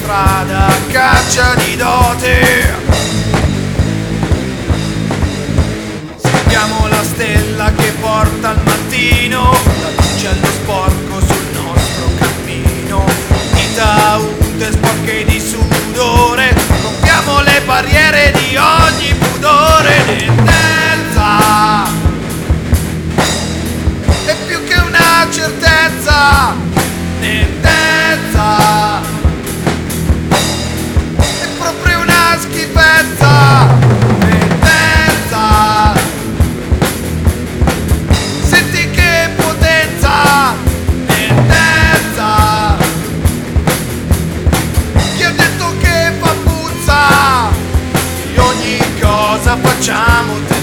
strada a caccia di dote. Seguiamo la stella che porta al mattino, la luce allo sporco sul nostro cammino. Dita unte sporche di sudore, rompiamo le barriere di ogni pudore. Tendenza è più che una certezza, tendenza è proprio una schifezza, tendenza. Senti che potenza, tendenza. Chi ha detto che fa puzza? Di ogni cosa facciamo